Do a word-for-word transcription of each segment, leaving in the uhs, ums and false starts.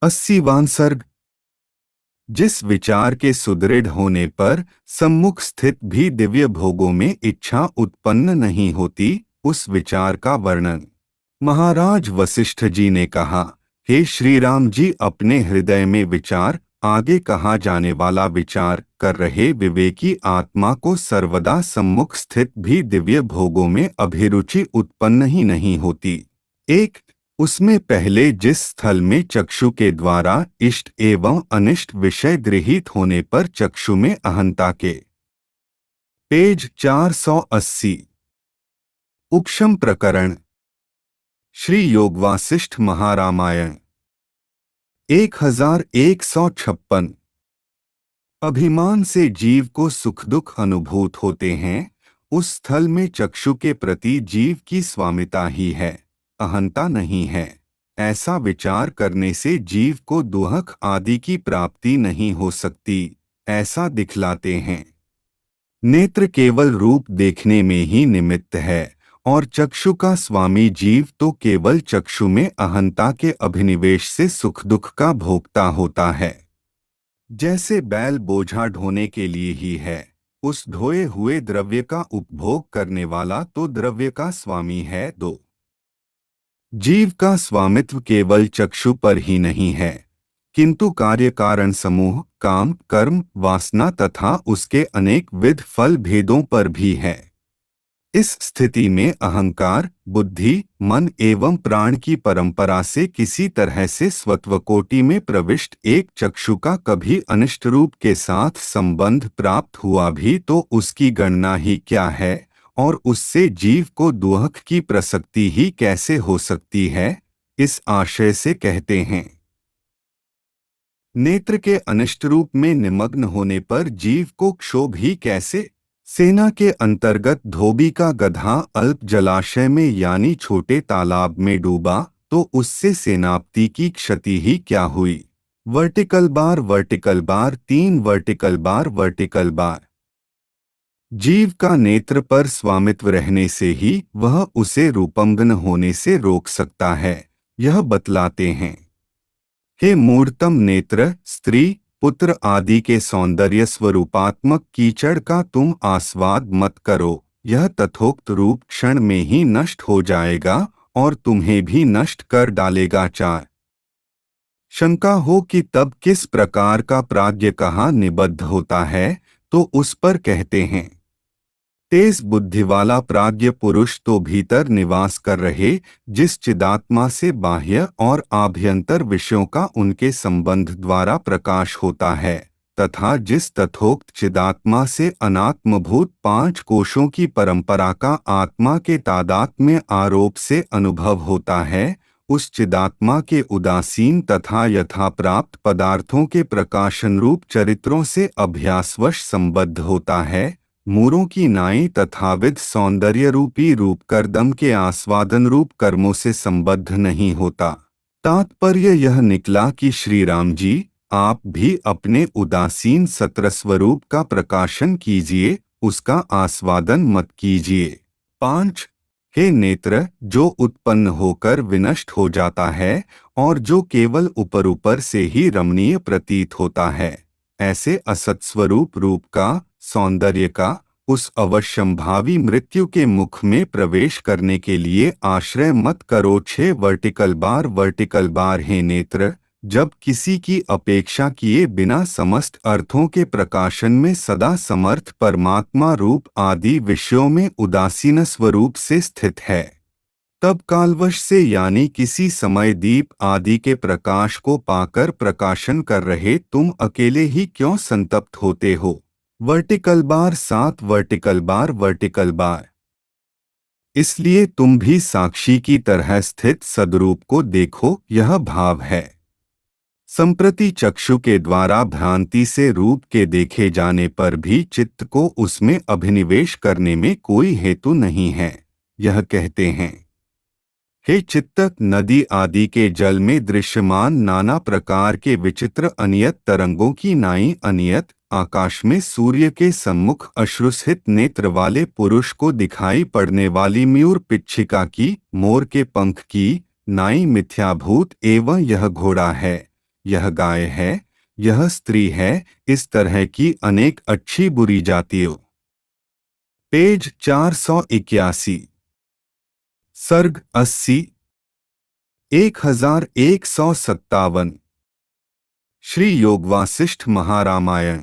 अस्सीवां सर्ग। जिस विचार के सुदृढ़ होने पर सम्मुख स्थित भी दिव्य भोगों में इच्छा उत्पन्न नहीं होती, उस विचार का वर्णन। महाराज वशिष्ठ जी ने कहा, हे श्री राम जी, अपने हृदय में विचार, आगे कहा जाने वाला विचार कर रहे विवेकी आत्मा को सर्वदा सम्मुख स्थित भी दिव्य भोगों में अभिरुचि उत्पन्न ही नहीं होती। एक, उसमें पहले जिस स्थल में चक्षु के द्वारा इष्ट एवं अनिष्ट विषय गृहीत होने पर चक्षु में अहंता के। पेज चार सौ अस्सी। उपशम प्रकरण। श्री योग वासिष्ठ महारामायण एक हजार एक सौ छप्पन। अभिमान से जीव को सुख दुख अनुभूत होते हैं, उस स्थल में चक्षु के प्रति जीव की स्वामिता ही है, अहंता नहीं है। ऐसा विचार करने से जीव को दुहक आदि की प्राप्ति नहीं हो सकती, ऐसा दिखलाते हैं। नेत्र केवल रूप देखने में ही निमित्त है, और चक्षु का स्वामी जीव तो केवल चक्षु में अहंता के अभिनिवेश से सुख दुख का भोक्ता होता है। जैसे बैल बोझा ढोने के लिए ही है, उस ढोए हुए द्रव्य का उपभोग करने वाला तो द्रव्य का स्वामी है। दो, जीव का स्वामित्व केवल चक्षु पर ही नहीं है, किंतु कार्य कारण समूह, काम, कर्म, वासना तथा उसके अनेक विध फल भेदों पर भी है। इस स्थिति में अहंकार, बुद्धि, मन एवं प्राण की परंपरा से किसी तरह से स्वत्वकोटि में प्रविष्ट एक चक्षु का कभी अनिष्ट रूप के साथ संबंध प्राप्त हुआ भी तो उसकी गणना ही क्या है, और उससे जीव को दुहक की प्रसक्ति ही कैसे हो सकती है। इस आशय से कहते हैं, नेत्र के अनिष्ट रूप में निमग्न होने पर जीव को क्षोभ ही कैसे। सेना के अंतर्गत धोबी का गधा अल्प जलाशय में यानी छोटे तालाब में डूबा तो उससे सेनापति की क्षति ही क्या हुई। वर्टिकल बार वर्टिकल बार तीन वर्टिकल बार वर्टिकल बार। जीव का नेत्र पर स्वामित्व रहने से ही वह उसे रूपंगन होने से रोक सकता है, यह बतलाते हैं। हे मूर्तम नेत्र, स्त्री, पुत्र आदि के सौंदर्य स्वरूपात्मक कीचड़ का तुम आस्वाद मत करो, यह तथोक्त रूप क्षण में ही नष्ट हो जाएगा और तुम्हें भी नष्ट कर डालेगा। चार, शंका हो कि तब किस प्रकार का प्राज्ञ कहाँ निबद्ध होता है, तो उस पर कहते हैं, तेज बुद्धि वाला प्राज्ञ पुरुष तो भीतर निवास कर रहे, जिस चिदात्मा से बाह्य और आभ्यंतर विषयों का उनके संबंध द्वारा प्रकाश होता है, तथा जिस तथोक्त चिदात्मा से अनात्मभूत पांच कोशों की परंपरा का आत्मा के तादात्म्य आरोप से अनुभव होता है, उस चिदात्मा के उदासीन तथा यथाप्राप्त पदार्थों के प्रकाशन रूप चरित्रों से अभ्यासवश संबद्ध होता है। मूरों की नाई तथाविध सौंदर्य रूपी रूप करदम के आस्वादन रूप कर्मों से संबद्ध नहीं होता। तात्पर्य यह निकला कि श्री राम जी, आप भी अपने उदासीन सत्रस्वरूप का प्रकाशन कीजिए, उसका आस्वादन मत कीजिए। पांच, हे नेत्र, जो उत्पन्न होकर विनष्ट हो जाता है और जो केवल ऊपर ऊपर से ही रमणीय प्रतीत होता है, ऐसे असत्स्वरूप रूप का, सौंदर्य का, उस अवश्यंभावी मृत्यु के मुख में प्रवेश करने के लिए आश्रय मत करो। छह वर्टिकल बार वर्टिकल बार। हे नेत्र, जब किसी की अपेक्षा किए बिना समस्त अर्थों के प्रकाशन में सदा समर्थ परमात्मा रूप आदि विषयों में उदासीन स्वरूप से स्थित है, तब कालवश से यानी किसी समय दीप आदि के प्रकाश को पाकर प्रकाशन कर रहे तुम अकेले ही क्यों संतप्त होते हो। वर्टिकल बार सात वर्टिकल बार वर्टिकल बार। इसलिए तुम भी साक्षी की तरह स्थित सद्रूप को देखो, यह भाव है। संप्रति चक्षु के द्वारा भ्रांति से रूप के देखे जाने पर भी चित्त को उसमें अभिनिवेश करने में कोई हेतु नहीं है। यह कहते हैं, हे चित्तक, नदी आदि के जल में दृश्यमान नाना प्रकार के विचित्र अनियत तरंगों की नाई अनियत, आकाश में सूर्य के सम्मुख अश्रुसहित नेत्र वाले पुरुष को दिखाई पड़ने वाली मयूर पिच्छिका की, मोर के पंख की नाई मिथ्याभूत एवं यह घोड़ा है, यह गाय है, यह स्त्री है, इस तरह की अनेक अच्छी बुरी जातियों। पेज चार सौ इक्यासी। सर्ग अस्सी। एक हजार एक सौ सत्तावन। श्री योग वासिष्ठ महारामायण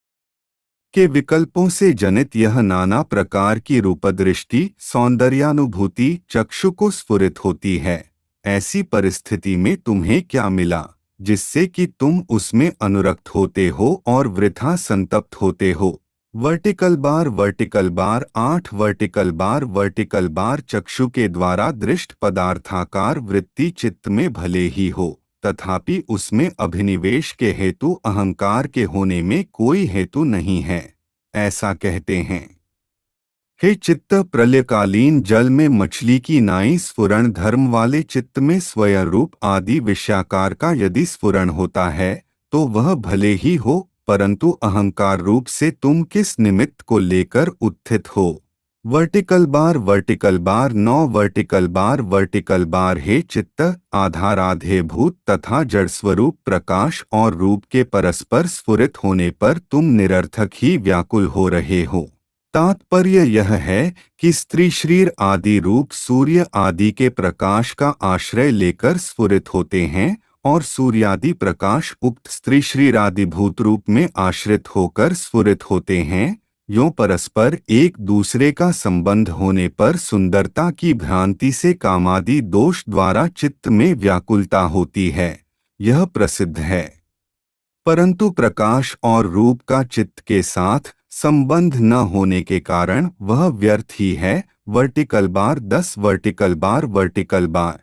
के विकल्पों से जनित यह नाना प्रकार की रूपदृष्टि सौंदर्यानुभूति चक्षु को स्फुरित होती है। ऐसी परिस्थिति में तुम्हें क्या मिला जिससे कि तुम उसमें अनुरक्त होते हो और वृथा संतप्त होते हो? वर्टिकल बार वर्टिकल बार आठ वर्टिकल बार वर्टिकल बार चक्षु के द्वारा दृष्ट पदार्थाकार वृत्ति चित्त में भले ही हो, तथापि उसमें अभिनिवेश के हेतु अहंकार के होने में कोई हेतु नहीं है, ऐसा कहते हैं। हे चित्त, प्रलयकालीन जल में मछली की नाई स्फुरण धर्म वाले चित्त में स्वयं रूप आदि विषयाकार का यदि स्फुरण होता है तो वह भले ही हो, परंतु अहंकार रूप से तुम किस निमित्त को लेकर उत्थित हो? वर्टिकल बार वर्टिकल बार नौ वर्टिकल बार वर्टिकल बार हे चित्त, आधाराधेभूत तथा जड़ स्वरूप प्रकाश और रूप के परस्पर स्फुरित होने पर तुम निरर्थक ही व्याकुल हो रहे हो। तात्पर्य यह है कि स्त्री शरीर आदि रूप सूर्य आदि के प्रकाश का आश्रय लेकर स्फुरित होते हैं और सूर्यादि प्रकाश उक्त स्त्री शरीर आदि भूत रूप में आश्रित होकर स्फुरित होते हैं। यों परस्पर एक दूसरे का संबंध होने पर सुंदरता की भ्रांति से कामादि दोष द्वारा चित्त में व्याकुलता होती है, यह प्रसिद्ध है। परंतु प्रकाश और रूप का चित्त के साथ संबंध न होने के कारण वह व्यर्थ ही है। वर्टिकल बार दस वर्टिकल बार वर्टिकल बार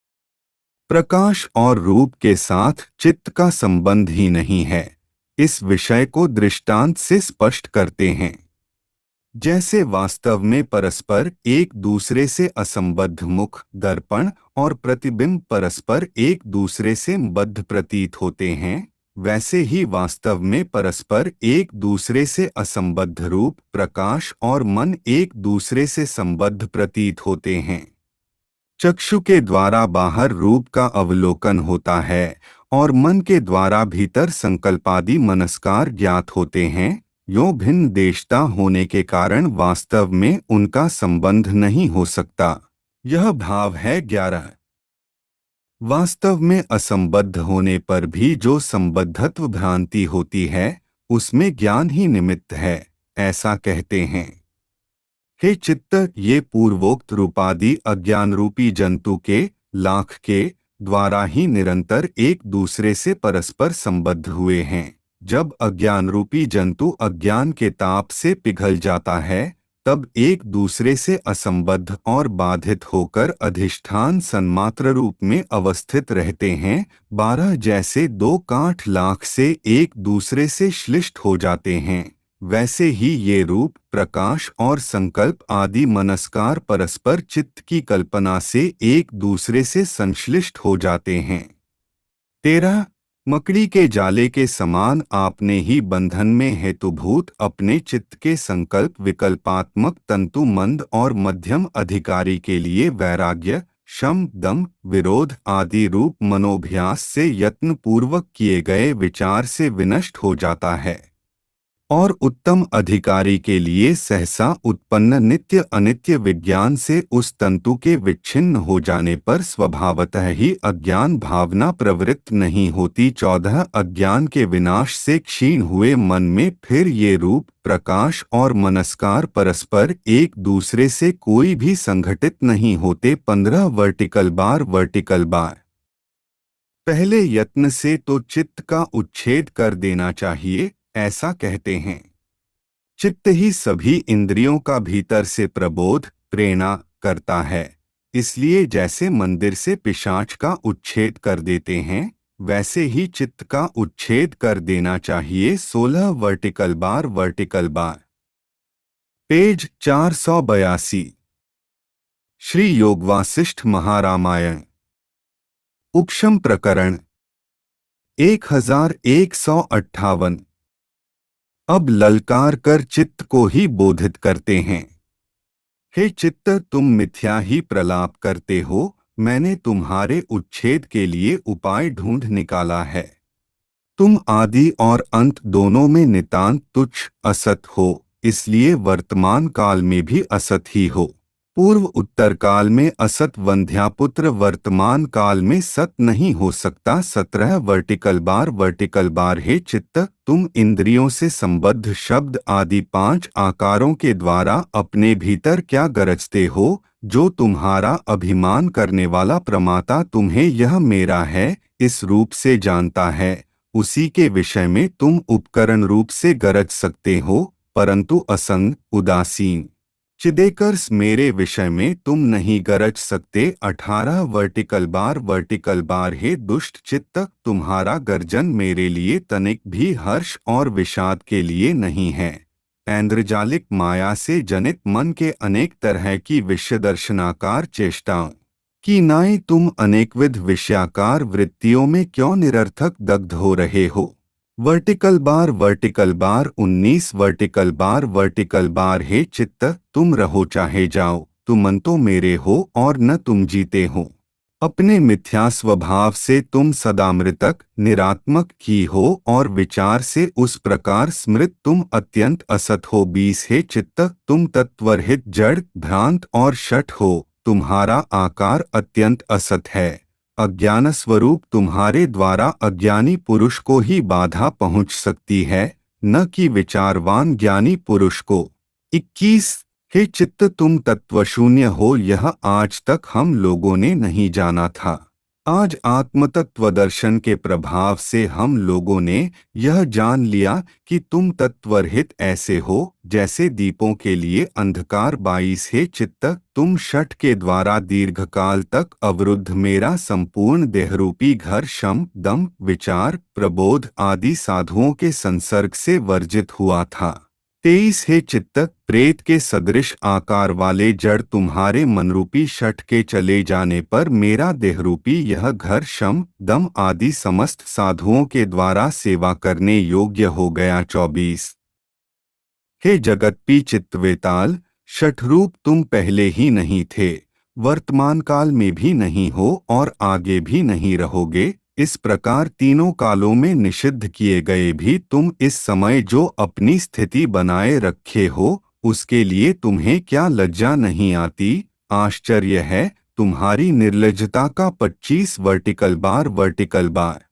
प्रकाश और रूप के साथ चित्त का संबंध ही नहीं है। इस विषय को दृष्टांत से स्पष्ट करते हैं। जैसे वास्तव में परस्पर एक दूसरे से असंबद्ध मुख, दर्पण और प्रतिबिंब परस्पर एक दूसरे से बद्ध प्रतीत होते हैं, वैसे ही वास्तव में परस्पर एक दूसरे से असंबद्ध रूप, प्रकाश और मन एक दूसरे से संबद्ध प्रतीत होते हैं। चक्षु के द्वारा बाहर रूप का अवलोकन होता है और मन के द्वारा भीतर संकल्पादि मनस्कार ज्ञात होते हैं। यों भिन्न देशता होने के कारण वास्तव में उनका संबंध नहीं हो सकता। यह भाव है ग्यारह। वास्तव में असंबद्ध होने पर भी जो संबद्धत्व भ्रांति होती है उसमें ज्ञान ही निमित्त है, ऐसा कहते हैं। हे चित्त, ये पूर्वोक्त रूपादि अज्ञान रूपी जंतु के लाख के द्वारा ही निरंतर एक दूसरे से परस्पर संबद्ध हुए हैं। जब अज्ञान रूपी जंतु अज्ञान के ताप से पिघल जाता है तब एक दूसरे से असंबद्ध और बाधित होकर अधिष्ठान सन्मात्र रूप में अवस्थित रहते हैं। बारह जैसे दो काठ लाख से एक दूसरे से श्लिष्ट हो जाते हैं, वैसे ही ये रूप, प्रकाश और संकल्प आदि मनस्कार परस्पर चित्त की कल्पना से एक दूसरे से संश्लिष्ट हो जाते हैं। तेरह। मकड़ी के जाले के समान आपने ही बंधन में हेतुभूत अपने चित्त के संकल्प विकल्पात्मक तंतु मंद और मध्यम अधिकारी के लिए वैराग्य, शम, दम, विरोध आदि रूप मनोभ्यास से यत्न पूर्वक किए गए विचार से विनष्ट हो जाता है, और उत्तम अधिकारी के लिए सहसा उत्पन्न नित्य अनित्य विज्ञान से उस तंतु के विच्छिन्न हो जाने पर स्वभावतः ही अज्ञान भावना प्रवृत्त नहीं होती। चौदह। अज्ञान के विनाश से क्षीण हुए मन में फिर ये रूप, प्रकाश और मनस्कार परस्पर एक दूसरे से कोई भी संघटित नहीं होते। पंद्रह। वर्टिकल बार वर्टिकल बार पहले यत्न से तो चित्त का उच्छेद कर देना चाहिए, ऐसा कहते हैं। चित्त ही सभी इंद्रियों का भीतर से प्रबोध, प्रेरणा करता है। इसलिए जैसे मंदिर से पिशाच का उच्छेद कर देते हैं, वैसे ही चित्त का उच्छेद कर देना चाहिए। सोलह। Vertical bar vertical bar page चार सौ बयासी। श्री योग वासिष्ठ महारामायण उपशम प्रकरण एक हजार एक सौ अट्ठावन। अब ललकार कर चित्त को ही बोधित करते हैं। हे चित्त, तुम मिथ्या ही प्रलाप करते हो, मैंने तुम्हारे उच्छेद के लिए उपाय ढूंढ निकाला है। तुम आदि और अंत दोनों में नितांत तुच्छ असत हो, इसलिए वर्तमान काल में भी असत ही हो। पूर्व उत्तर काल में असत वंध्यापुत्र वर्तमान काल में सत नहीं हो सकता। सत्रह वर्टिकल बार वर्टिकल बार हे चित्त, तुम इंद्रियों से संबद्ध शब्द आदि पांच आकारों के द्वारा अपने भीतर क्या गरजते हो? जो तुम्हारा अभिमान करने वाला प्रमाता तुम्हें यह मेरा है इस रूप से जानता है, उसी के विषय में तुम उपकरण रूप से गरज सकते हो, परंतु असंग उदासीन चिदेकर्ष मेरे विषय में तुम नहीं गरज सकते। अठारह वर्टिकल बार वर्टिकल बार हे दुष्ट चित्त, तुम्हारा गर्जन मेरे लिए तनिक भी हर्ष और विषाद के लिए नहीं है। ऐन्द्रजालिक माया से जनित मन के अनेक तरह की विषय दर्शनाकार चेष्टाओं कि नाई तुम अनेकविध विषयाकार वृत्तियों में क्यों निरर्थक दग्ध हो रहे हो? वर्टिकल बार वर्टिकल बार उन्नीस वर्टिकल बार वर्टिकल बार हे चित्त, तुम रहो चाहे जाओ, तुम न तो मेरे हो और न तुम जीते हो। अपने मिथ्या स्वभाव से तुम सदा मृतक निरात्मक ही हो और विचार से उस प्रकार स्मृत तुम अत्यंत असत हो। बीस हे चित्त, तुम तत्वरहित जड़ भ्रांत और शठ हो, तुम्हारा आकार अत्यंत असत है। अज्ञान स्वरूप तुम्हारे द्वारा अज्ञानी पुरुष को ही बाधा पहुंच सकती है, न कि विचारवान ज्ञानी पुरुष को। इक्कीस हे चित्त, तुम तत्वशून्य हो, यह आज तक हम लोगों ने नहीं जाना था। आज आत्मतत्व दर्शन के प्रभाव से हम लोगों ने यह जान लिया कि तुम तत्वरहित ऐसे हो जैसे दीपों के लिए अंधकार। बाईस हे चित्त, तुम शठ के द्वारा दीर्घकाल तक अवरुद्ध मेरा संपूर्ण देहरूपी घर शम दम विचार प्रबोध आदि साधुओं के संसर्ग से वर्जित हुआ था। तेईस हे चित्त, प्रेत के सदृश आकार वाले जड़ तुम्हारे मनरूपी शठ के चले जाने पर मेरा देहरूपी यह घर शम दम आदि समस्त साधुओं के द्वारा सेवा करने योग्य हो गया। चौबीस हे जगतपी चित्तवेताल, शठरूप तुम पहले ही नहीं थे, वर्तमान काल में भी नहीं हो और आगे भी नहीं रहोगे। इस प्रकार तीनों कालों में निषिद्ध किए गए भी तुम इस समय जो अपनी स्थिति बनाए रखे हो, उसके लिए तुम्हें क्या लज्जा नहीं आती? आश्चर्य है तुम्हारी निर्लज्जता का। पच्चीस वर्टिकल बार वर्टिकल बार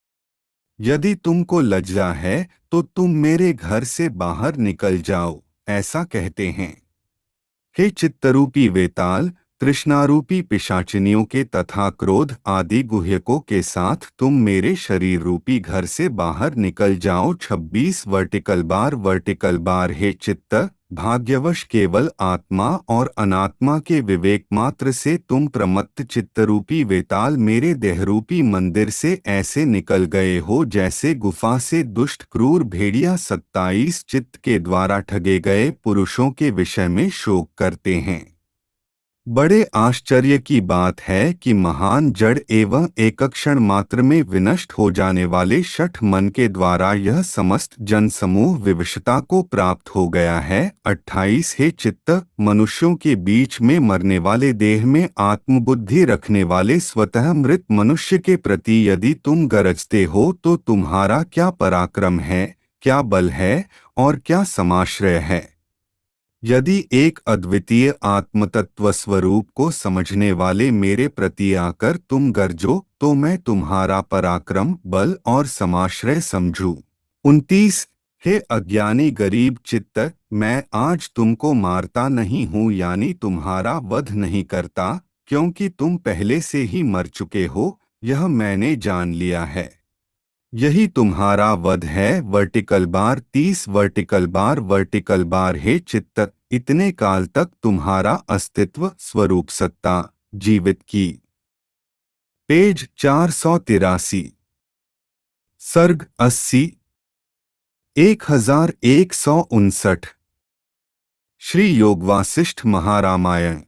यदि तुमको लज्जा है तो तुम मेरे घर से बाहर निकल जाओ, ऐसा कहते हैं। हे चित्तरूपी वेताल, तृष्णारूपी पिशाचिनियों के तथा क्रोध आदि गुह्यकों के साथ तुम मेरे शरीर रूपी घर से बाहर निकल जाओ। छब्बीस वर्टिकल बार वर्टिकल बार हे चित्त, भाग्यवश केवल आत्मा और अनात्मा के विवेक मात्र से तुम प्रमत्त चित्तरूपी वेताल मेरे देहरूपी मंदिर से ऐसे निकल गए हो जैसे गुफा से दुष्ट क्रूर भेड़िया सत्ताईस चित्त के द्वारा ठगे गए पुरुषों के विषय में शोक करते हैं। बड़े आश्चर्य की बात है कि महान जड़ एवं एक क्षण मात्र में विनष्ट हो जाने वाले शठ मन के द्वारा यह समस्त जनसमूह विवशता को प्राप्त हो गया है। अट्ठाईस हे चित्त, मनुष्यों के बीच में मरने वाले देह में आत्मबुद्धि रखने वाले स्वतः मृत मनुष्य के प्रति यदि तुम गरजते हो तो तुम्हारा क्या पराक्रम है, क्या बल है और क्या समाश्रय है? यदि एक अद्वितीय आत्मतत्व स्वरूप को समझने वाले मेरे प्रति आकर तुम गरजो तो मैं तुम्हारा पराक्रम बल और समाश्रय समझूं। उनतीस हे अज्ञानी गरीब चित्त, मैं आज तुमको मारता नहीं हूँ, यानी तुम्हारा वध नहीं करता, क्योंकि तुम पहले से ही मर चुके हो, यह मैंने जान लिया है। यही तुम्हारा वध है। वर्टिकल बार तीस वर्टिकल बार वर्टिकल बार हे चित्त, इतने काल तक तुम्हारा अस्तित्व स्वरूप सत्ता जीवित की। पेज चार सौ तिरासी। सर्ग अस्सी एक हजार एक सौ उनसठ। श्री योग वासिष्ठ महारामायण।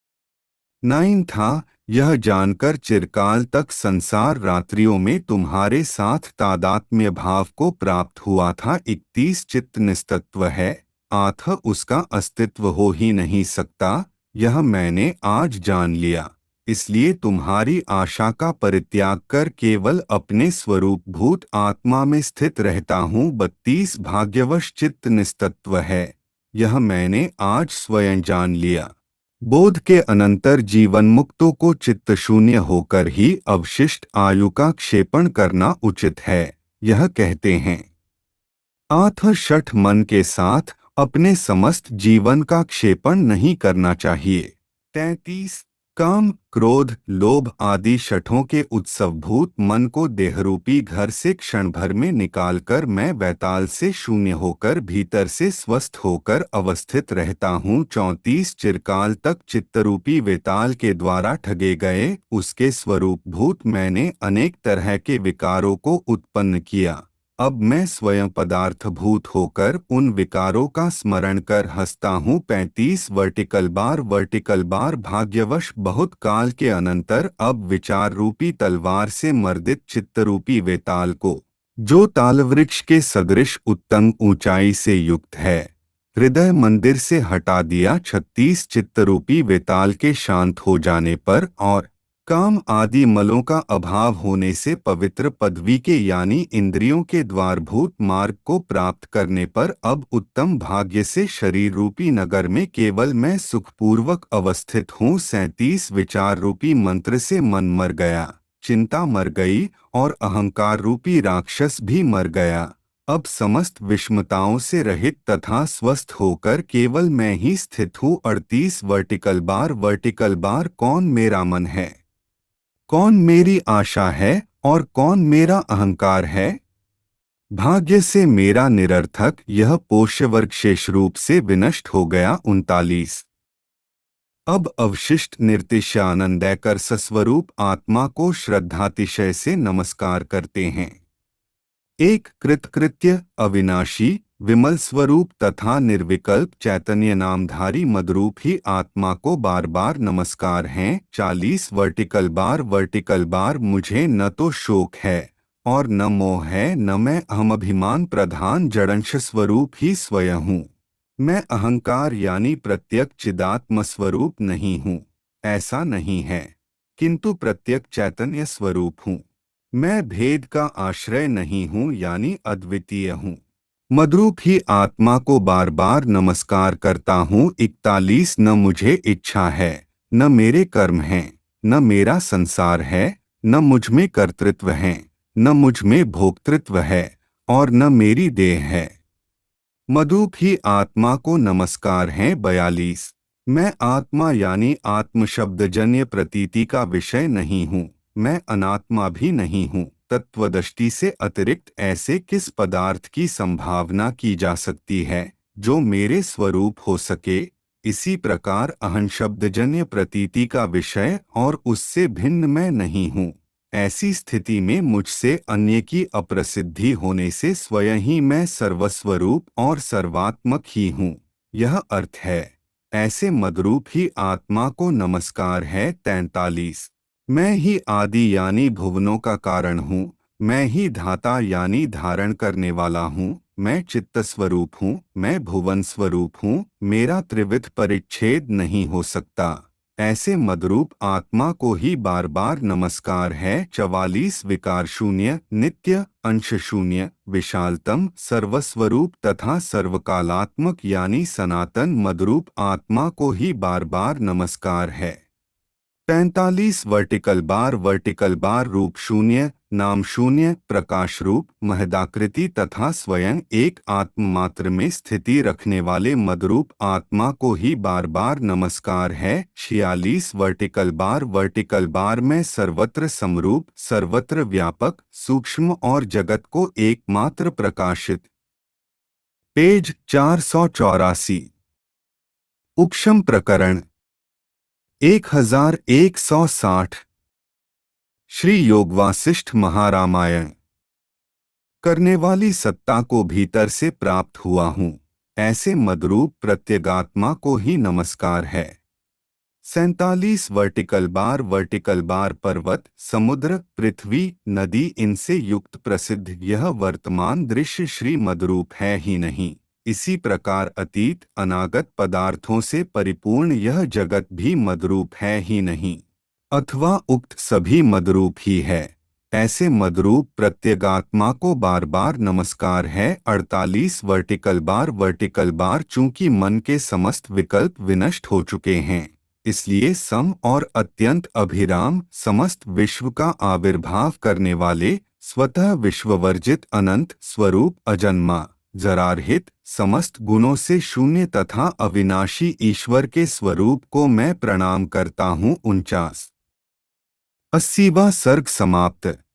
नाइन था, यह जानकर चिरकाल तक संसार रात्रियों में तुम्हारे साथ तादात्म्य भाव को प्राप्त हुआ था। इकतीस चित्त निस्तत्व है, आथ उसका अस्तित्व हो ही नहीं सकता, यह मैंने आज जान लिया। इसलिए तुम्हारी आशा का परित्याग कर केवल अपने स्वरूप भूत आत्मा में स्थित रहता हूँ। बत्तीस भाग्यवश चित्त निस्तत्व है, यह मैंने आज स्वयं जान लिया। बोध के अनंतर जीवन मुक्तों को चित्त शून्य होकर ही अवशिष्ट आयु का क्षेपण करना उचित है, यह कहते हैं। आठ शठ मन के साथ अपने समस्त जीवन का क्षेपण नहीं करना चाहिए। तैंतीस काम, क्रोध, लोभ आदि शठों के उत्सवभूत मन को देहरूपी घर से क्षण भर में निकालकर मैं वैताल से शून्य होकर भीतर से स्वस्थ होकर अवस्थित रहता हूँ। चौंतीस चिरकाल तक चित्तरूपी वेताल के द्वारा ठगे गए उसके स्वरूप भूत मैंने अनेक तरह के विकारों को उत्पन्न किया। अब मैं स्वयं पदार्थभूत होकर उन विकारों का स्मरण कर हंसता हूँ। पैंतीस वर्टिकल बार वर्टिकल बार भाग्यवश बहुत काल के अनंतर अब विचार रूपी तलवार से मर्दित चित्तरूपी वेताल को, जो तालवृक्ष के सदृश उत्तंग ऊंचाई से युक्त है, हृदय मंदिर से हटा दिया। छत्तीस चित्तरूपी वेताल के शांत हो जाने पर और काम आदि मलों का अभाव होने से पवित्र पदवी के यानी इंद्रियों के द्वारभूत मार्ग को प्राप्त करने पर अब उत्तम भाग्य से शरीर रूपी नगर में केवल मैं सुखपूर्वक अवस्थित हूँ। सैंतीस विचार रूपी मंत्र से मन मर गया, चिंता मर गई और अहंकार रूपी राक्षस भी मर गया। अब समस्त विषमताओं से रहित तथा स्वस्थ होकर केवल मैं ही स्थित हूँ। अड़तीस वर्टिकल बार वर्टिकल बार कौन मेरा मन है, कौन मेरी आशा है और कौन मेरा अहंकार है। भाग्य से मेरा निरर्थक यह पोष्यवर्ग शेष रूप से विनष्ट हो गया। उनतालीस अब अवशिष्ट निर्तिशयानंदय कर सस्वरूप आत्मा को श्रद्धातिशय से नमस्कार करते हैं। एक कृतकृत्य अविनाशी विमल स्वरूप तथा निर्विकल्प चैतन्य नामधारी मदरूप ही आत्मा को बार बार नमस्कार हैं। चालीस वर्टिकल बार वर्टिकल बार मुझे न तो शोक है और न मोह है, न मैं अहमभिमान प्रधान जड़ंश स्वरूप ही स्वयं हूँ। मैं अहंकार यानी प्रत्यक चिदात्म स्वरूप नहीं हूँ, ऐसा नहीं है, किंतु प्रत्यक चैतन्य स्वरूप हूँ। मैं भेद का आश्रय नहीं हूँ यानी अद्वितीय हूँ। मद्रूप ही आत्मा को बार बार नमस्कार करता हूँ। इकतालीस न मुझे इच्छा है, न मेरे कर्म हैं, न मेरा संसार है, न मुझ में कर्तृत्व है, न मुझ में भोक्तृत्व है और न मेरी देह है। मद्रूप ही आत्मा को नमस्कार है। बयालीस मैं आत्मा यानी आत्म शब्दजन्य प्रतीति का विषय नहीं हूँ, मैं अनात्मा भी नहीं हूँ। तत्वदृष्टि से अतिरिक्त ऐसे किस पदार्थ की संभावना की जा सकती है जो मेरे स्वरूप हो सके। इसी प्रकार अहं शब्दजन्य प्रतीति का विषय और उससे भिन्न मैं नहीं हूँ। ऐसी स्थिति में मुझसे अन्य की अप्रसिद्धि होने से स्वयं ही मैं सर्वस्वरूप और सर्वात्मक ही हूँ, यह अर्थ है। ऐसे मदरूप ही आत्मा को नमस्कार है। तैंतालीस मैं ही आदि यानी भुवनों का कारण हूँ, मैं ही धाता यानी धारण करने वाला हूँ, मैं चित्त स्वरूप हूँ, मैं भुवन स्वरूप हूँ, मेरा त्रिविध परिच्छेद नहीं हो सकता। ऐसे मदरूप आत्मा को ही बार बार नमस्कार है। चवालीस विकार शून्य नित्य अंश शून्य विशालतम सर्वस्वरूप तथा सर्वकालात्मक यानी सनातन मदरूप आत्मा को ही बार बार नमस्कार है। पैंतालीस वर्टिकल बार वर्टिकल बार रूप शून्य नाम शून्य प्रकाश रूप महदाकृति तथा स्वयं एक आत्म मात्र में स्थिति रखने वाले मदरूप आत्मा को ही बार बार नमस्कार है। छियालीस वर्टिकल बार वर्टिकल बार में सर्वत्र समरूप सर्वत्र व्यापक सूक्ष्म और जगत को एकमात्र प्रकाशित। पेज चार सौ चौरासी उपशम प्रकरण एक हजार एक सौ साठ श्री योग वासिष्ठ महारामायण करने वाली सत्ता को भीतर से प्राप्त हुआ हूँ, ऐसे मदरूप प्रत्यगात्मा को ही नमस्कार है। सैंतालीस वर्टिकल बार वर्टिकल बार पर्वत समुद्र पृथ्वी नदी इनसे युक्त प्रसिद्ध यह वर्तमान दृश्य श्री मदरूप है ही नहीं। इसी प्रकार अतीत अनागत पदार्थों से परिपूर्ण यह जगत भी मदरूप है ही नहीं। अथवा उक्त सभी मदरूप ही है। ऐसे मदरूप प्रत्यगात्मा को बार बार नमस्कार है। अड़तालीस वर्टिकल बार वर्टिकल बार चूंकि मन के समस्त विकल्प विनष्ट हो चुके हैं, इसलिए सम और अत्यंत अभिराम समस्त विश्व का आविर्भाव करने वाले स्वतः विश्ववर्जित अनंत स्वरूप अजन्मा जरारहित समस्त गुणों से शून्य तथा अविनाशी ईश्वर के स्वरूप को मैं प्रणाम करता हूँ। उनचास अस्सीवां सर्ग समाप्त।